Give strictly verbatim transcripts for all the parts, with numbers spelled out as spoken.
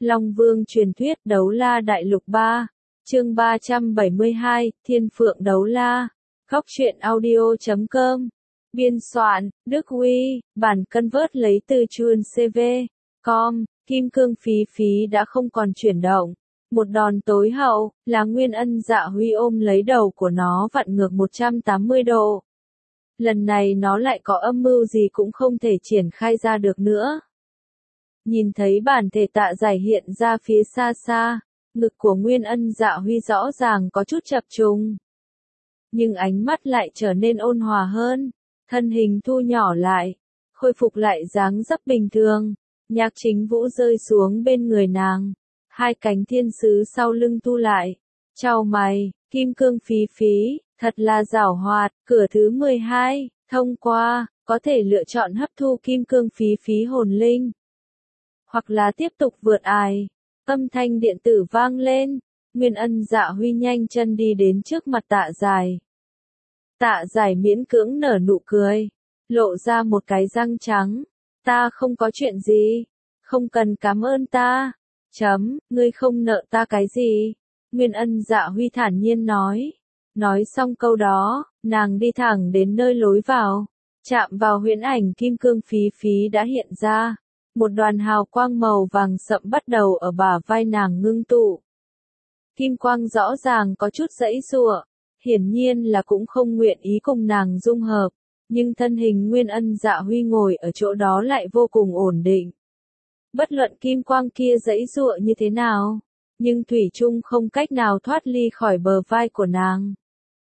Long Vương truyền thuyết Đấu La Đại Lục ba, chương ba trăm bảy mươi hai, Thiên Phượng Đấu La. Góc truyện audio chấm com. Biên soạn, Đức Huy, bản convert lấy từ chuan xê vê. Com, kim cương phí phí đã không còn chuyển động. Một đòn tối hậu, là Nguyên Ân Dạ Huy ôm lấy đầu của nó vặn ngược một trăm tám mươi độ. Lần này nó lại có âm mưu gì cũng không thể triển khai ra được nữa. Nhìn thấy bản thể Tạ Giải hiện ra phía xa xa, ngực của Nguyên Ân Dạ Huy rõ ràng có chút chập trùng. Nhưng ánh mắt lại trở nên ôn hòa hơn, thân hình thu nhỏ lại, khôi phục lại dáng dấp bình thường. Nhạc Chính Vũ rơi xuống bên người nàng, hai cánh thiên sứ sau lưng thu lại, chau mày, kim cương phí phí, thật là giảo hoạt. Cửa thứ mười hai, thông qua, có thể lựa chọn hấp thu kim cương phí phí hồn linh, hoặc là tiếp tục vượt ải. Âm thanh điện tử vang lên, Nguyên Ân Dạ Huy nhanh chân đi đến trước mặt Tạ Giải. Tạ Giải miễn cưỡng nở nụ cười, lộ ra một cái răng trắng. Ta không có chuyện gì, không cần cảm ơn ta. Chấm, ngươi không nợ ta cái gì. Nguyên Ân Dạ Huy thản nhiên nói. Nói xong câu đó, nàng đi thẳng đến nơi lối vào, chạm vào huyễn ảnh kim cương phí phí đã hiện ra. Một đoàn hào quang màu vàng sậm bắt đầu ở bả vai nàng ngưng tụ. Kim quang rõ ràng có chút giãy giụa, hiển nhiên là cũng không nguyện ý cùng nàng dung hợp, nhưng thân hình Nguyên Ân Dạ Huy ngồi ở chỗ đó lại vô cùng ổn định. Bất luận kim quang kia giãy giụa như thế nào, nhưng thủy chung không cách nào thoát ly khỏi bờ vai của nàng.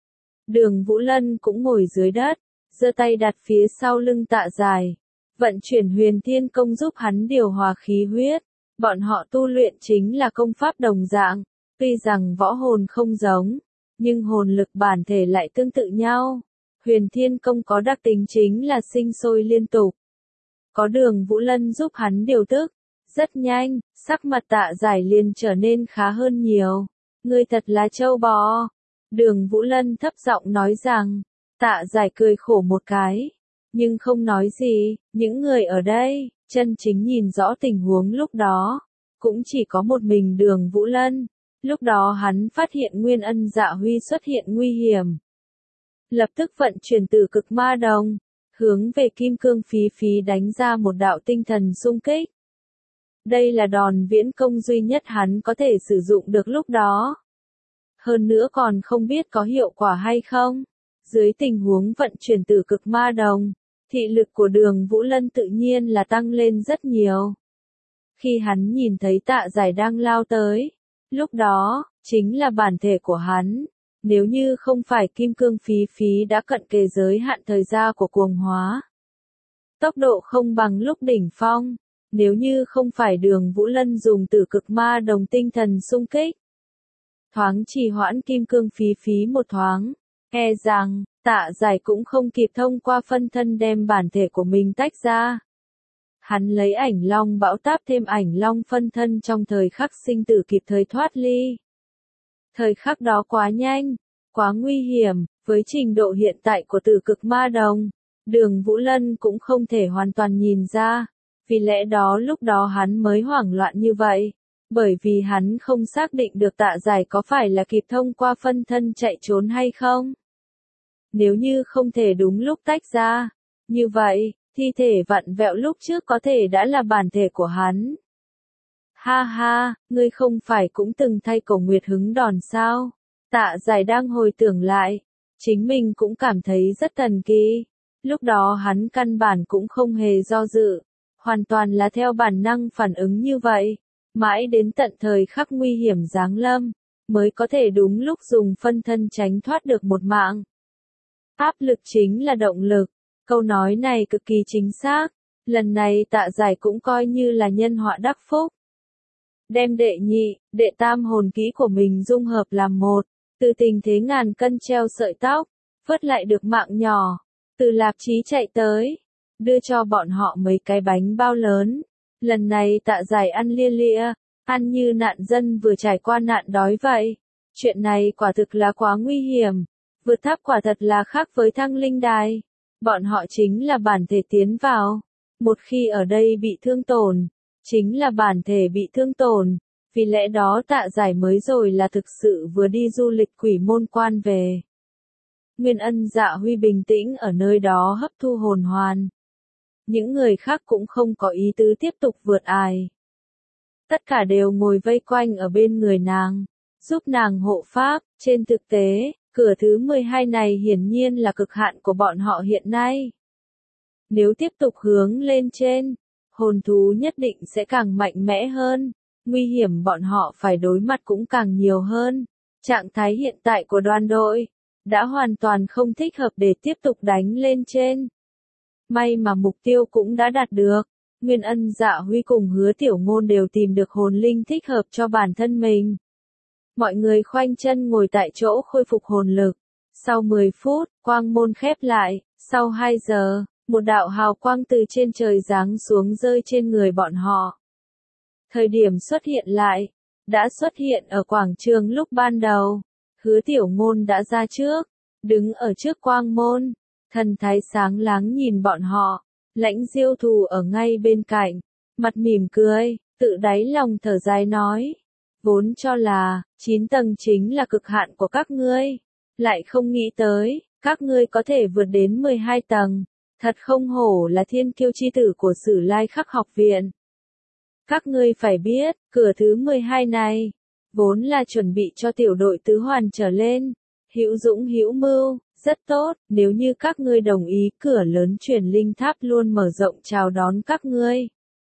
Đường Vũ Lân cũng ngồi dưới đất, giơ tay đặt phía sau lưng Tạ Giải, vận chuyển Huyền Thiên Công giúp hắn điều hòa khí huyết. Bọn họ tu luyện chính là công pháp đồng dạng, tuy rằng võ hồn không giống, nhưng hồn lực bản thể lại tương tự nhau. Huyền Thiên Công có đặc tính chính là sinh sôi liên tục. Có Đường Vũ Lân giúp hắn điều tức, rất nhanh, sắc mặt Tạ Giải liền trở nên khá hơn nhiều. Ngươi thật là trâu bò. Đường Vũ Lân thấp giọng nói rằng. Tạ Giải cười khổ một cái, nhưng không nói gì. Những người ở đây, chân chính nhìn rõ tình huống lúc đó, cũng chỉ có một mình Đường Vũ Lân. Lúc đó hắn phát hiện Nguyên Ân Dạ Huy xuất hiện nguy hiểm. Lập tức vận chuyển Tử Cực Ma Đồng, hướng về kim cương phí phí đánh ra một đạo tinh thần xung kích. Đây là đòn viễn công duy nhất hắn có thể sử dụng được lúc đó. Hơn nữa còn không biết có hiệu quả hay không. Dưới tình huống vận chuyển Tử Cực Ma Đồng, thị lực của Đường Vũ Lân tự nhiên là tăng lên rất nhiều. Khi hắn nhìn thấy Tạ Giải đang lao tới, lúc đó, chính là bản thể của hắn. Nếu như không phải kim cương phí phí đã cận kề giới hạn thời gian của cuồng hóa, tốc độ không bằng lúc đỉnh phong. Nếu như không phải Đường Vũ Lân dùng Tử Cực Ma Đồng tinh thần xung kích, thoáng trì hoãn kim cương phí phí một thoáng, e rằng Tạ Giải cũng không kịp thông qua phân thân đem bản thể của mình tách ra. Hắn lấy ảnh long bão táp thêm ảnh long phân thân trong thời khắc sinh tử kịp thời thoát ly. Thời khắc đó quá nhanh, quá nguy hiểm, với trình độ hiện tại của Tử Cực Ma Đồng, Đường Vũ Lân cũng không thể hoàn toàn nhìn ra. Vì lẽ đó lúc đó hắn mới hoảng loạn như vậy, bởi vì hắn không xác định được Tạ Giải có phải là kịp thông qua phân thân chạy trốn hay không. Nếu như không thể đúng lúc tách ra, như vậy, thi thể vặn vẹo lúc trước có thể đã là bản thể của hắn. Ha ha, ngươi không phải cũng từng thay Cổ Nguyệt hứng đòn sao? Tạ Giải đang hồi tưởng lại, chính mình cũng cảm thấy rất thần kỳ. Lúc đó hắn căn bản cũng không hề do dự, hoàn toàn là theo bản năng phản ứng như vậy. Mãi đến tận thời khắc nguy hiểm giáng lâm, mới có thể đúng lúc dùng phân thân tránh thoát được một mạng. Áp lực chính là động lực. Câu nói này cực kỳ chính xác. Lần này Tạ Giải cũng coi như là nhân họa đắc phúc. Đem đệ nhị, đệ tam hồn kỹ của mình dung hợp làm một. Từ tình thế ngàn cân treo sợi tóc, vớt lại được mạng nhỏ. Từ Lạp Chí chạy tới, đưa cho bọn họ mấy cái bánh bao lớn. Lần này Tạ Giải ăn lia lịa, ăn như nạn dân vừa trải qua nạn đói vậy. Chuyện này quả thực là quá nguy hiểm. Vượt tháp quả thật là khác với Thăng Linh Đài. Bọn họ chính là bản thể tiến vào. Một khi ở đây bị thương tổn, chính là bản thể bị thương tổn, vì lẽ đó Tạ Giải mới rồi là thực sự vừa đi du lịch Quỷ Môn Quan về. Nguyên Ân Dạ Huy bình tĩnh ở nơi đó hấp thu hồn hoàn. Những người khác cũng không có ý tứ tiếp tục vượt ải. Tất cả đều ngồi vây quanh ở bên người nàng, giúp nàng hộ pháp. Trên thực tế, cửa thứ mười hai này hiển nhiên là cực hạn của bọn họ hiện nay. Nếu tiếp tục hướng lên trên, hồn thú nhất định sẽ càng mạnh mẽ hơn, nguy hiểm bọn họ phải đối mặt cũng càng nhiều hơn. Trạng thái hiện tại của đoàn đội đã hoàn toàn không thích hợp để tiếp tục đánh lên trên. May mà mục tiêu cũng đã đạt được. Nguyên Ân Dạ Huy cùng Hứa Tiểu Ngôn đều tìm được hồn linh thích hợp cho bản thân mình. Mọi người khoanh chân ngồi tại chỗ khôi phục hồn lực. Sau mười phút, quang môn khép lại. Sau hai giờ, một đạo hào quang từ trên trời giáng xuống rơi trên người bọn họ. Thời điểm xuất hiện lại, đã xuất hiện ở quảng trường lúc ban đầu. Hứa Tiểu Ngôn đã ra trước, đứng ở trước quang môn, thần thái sáng láng nhìn bọn họ. Lãnh Diêu Thù ở ngay bên cạnh, mặt mỉm cười, tự đáy lòng thở dài nói. Vốn cho là, chín tầng chính là cực hạn của các ngươi. Lại không nghĩ tới, các ngươi có thể vượt đến mười hai tầng. Thật không hổ là thiên kiêu chi tử của Sử Lai Khắc học viện. Các ngươi phải biết, cửa thứ mười hai này, vốn là chuẩn bị cho tiểu đội tứ hoàn trở lên. Hữu dũng hữu mưu, rất tốt, nếu như các ngươi đồng ý cửa lớn truyền linh tháp luôn mở rộng chào đón các ngươi.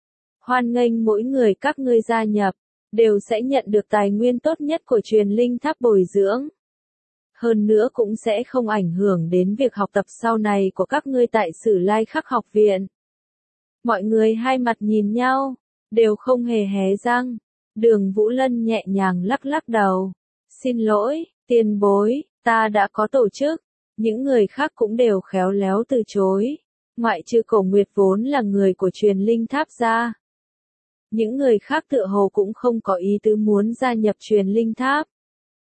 Hoan nghênh mỗi người các ngươi gia nhập, đều sẽ nhận được tài nguyên tốt nhất của truyền linh tháp bồi dưỡng. Hơn nữa cũng sẽ không ảnh hưởng đến việc học tập sau này của các ngươi tại Sử Lai Khắc học viện. Mọi người hai mặt nhìn nhau, đều không hề hé răng. Đường Vũ Lân nhẹ nhàng lắc lắc đầu. Xin lỗi, tiền bối, ta đã có tổ chức. Những người khác cũng đều khéo léo từ chối. Ngoại trừ Cổ Nguyệt vốn là người của truyền linh tháp ra. Những người khác tựa hồ cũng không có ý tứ muốn gia nhập truyền linh tháp.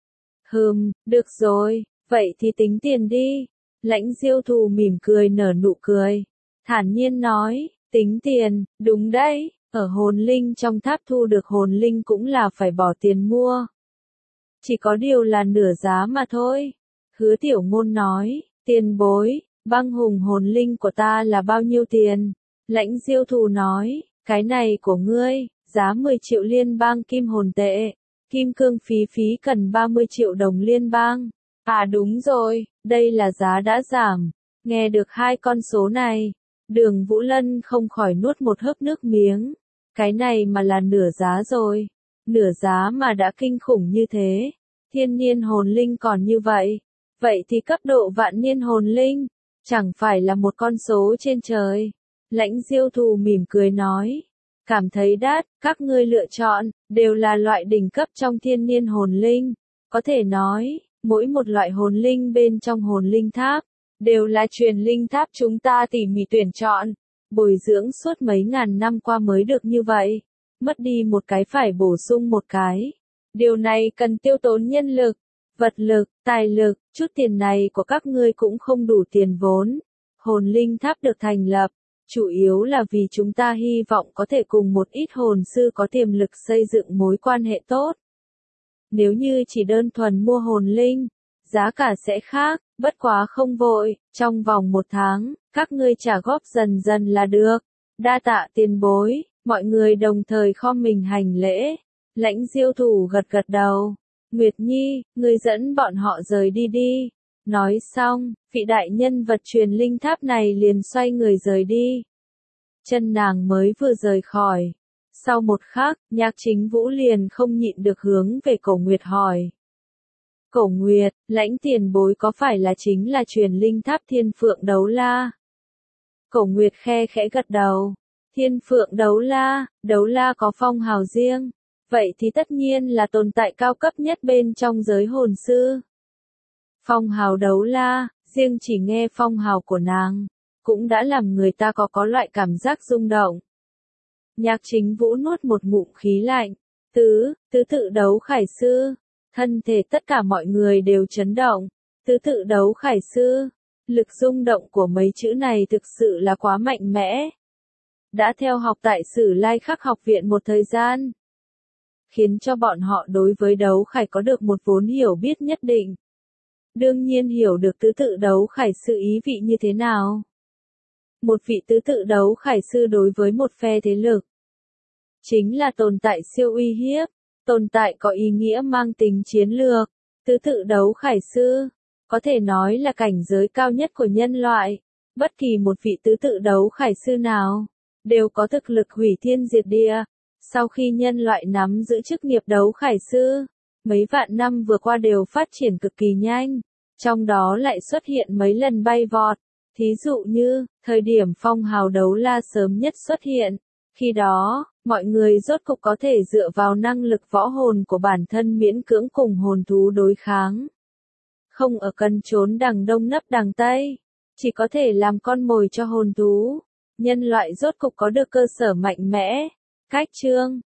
Hừm, được rồi, vậy thì tính tiền đi. Lãnh Diêu Thù mỉm cười nở nụ cười. Thản nhiên nói, tính tiền, đúng đấy, ở hồn linh trong tháp thu được hồn linh cũng là phải bỏ tiền mua. Chỉ có điều là nửa giá mà thôi. Hứa Tiểu Ngôn nói, tiền bối, băng hùng hồn linh của ta là bao nhiêu tiền? Lãnh Diêu Thù nói, cái này của ngươi, giá mười triệu liên bang kim hồn tệ. Kim cương phí phí cần ba mươi triệu đồng liên bang. À đúng rồi, đây là giá đã giảm. Nghe được hai con số này, Đường Vũ Lân không khỏi nuốt một hớp nước miếng. Cái này mà là nửa giá rồi. Nửa giá mà đã kinh khủng như thế. Thiên niên hồn linh còn như vậy. Vậy thì cấp độ vạn niên hồn linh, chẳng phải là một con số trên trời. Lãnh Diêu Thù mỉm cười nói. Cảm thấy đắt, các ngươi lựa chọn, đều là loại đỉnh cấp trong thiên niên hồn linh. Có thể nói, mỗi một loại hồn linh bên trong hồn linh tháp, đều là truyền linh tháp chúng ta tỉ mỉ tuyển chọn. Bồi dưỡng suốt mấy ngàn năm qua mới được như vậy. Mất đi một cái phải bổ sung một cái. Điều này cần tiêu tốn nhân lực, vật lực, tài lực, chút tiền này của các ngươi cũng không đủ tiền vốn. Hồn linh tháp được thành lập, chủ yếu là vì chúng ta hy vọng có thể cùng một ít hồn sư có tiềm lực xây dựng mối quan hệ tốt. Nếu như chỉ đơn thuần mua hồn linh, giá cả sẽ khác, bất quá không vội, trong vòng một tháng, các ngươi trả góp dần dần là được. Đa tạ tiền bối, mọi người đồng thời khom mình hành lễ. Lãnh Diêu Thù gật gật đầu. Nguyệt Nhi, ngươi dẫn bọn họ rời đi đi. Nói xong, vị đại nhân vật truyền linh tháp này liền xoay người rời đi. Chân nàng mới vừa rời khỏi. Sau một khắc, Nhạc Chính Vũ liền không nhịn được hướng về Cổ Nguyệt hỏi. Cổ Nguyệt, lãnh tiền bối có phải là chính là truyền linh tháp Thiên Phượng Đấu La? Cổ Nguyệt khe khẽ gật đầu. Thiên Phượng Đấu La, Đấu La có phong hào riêng. Vậy thì tất nhiên là tồn tại cao cấp nhất bên trong giới hồn sư. Phong hào Đấu La, riêng chỉ nghe phong hào của nàng, cũng đã làm người ta có có loại cảm giác rung động. Nhạc Chính Vũ nuốt một ngụm khí lạnh. Tứ, tứ tự đấu khải sư. Thân thể tất cả mọi người đều chấn động. Tứ tự đấu khải sư. Lực rung động của mấy chữ này thực sự là quá mạnh mẽ. đã theo học tại Sử Lai Khắc học viện một thời gian, khiến cho bọn họ đối với đấu khải có được một vốn hiểu biết nhất định. Đương nhiên hiểu được tứ tự đấu khải sư ý vị như thế nào. Một vị tứ tự đấu khải sư đối với một phe thế lực, chính là tồn tại siêu uy hiếp, tồn tại có ý nghĩa mang tính chiến lược. Tứ tự đấu khải sư, có thể nói là cảnh giới cao nhất của nhân loại. Bất kỳ một vị tứ tự đấu khải sư nào, đều có thực lực hủy thiên diệt địa. Sau khi nhân loại nắm giữ chức nghiệp đấu khải sư, mấy vạn năm vừa qua đều phát triển cực kỳ nhanh, trong đó lại xuất hiện mấy lần bay vọt. Thí dụ như, thời điểm phong hào đấu la sớm nhất xuất hiện, khi đó, mọi người rốt cục có thể dựa vào năng lực võ hồn của bản thân miễn cưỡng cùng hồn thú đối kháng. Không ở cần trốn đằng đông nấp đằng tây, chỉ có thể làm con mồi cho hồn thú. Nhân loại rốt cục có được cơ sở mạnh mẽ. Cách chương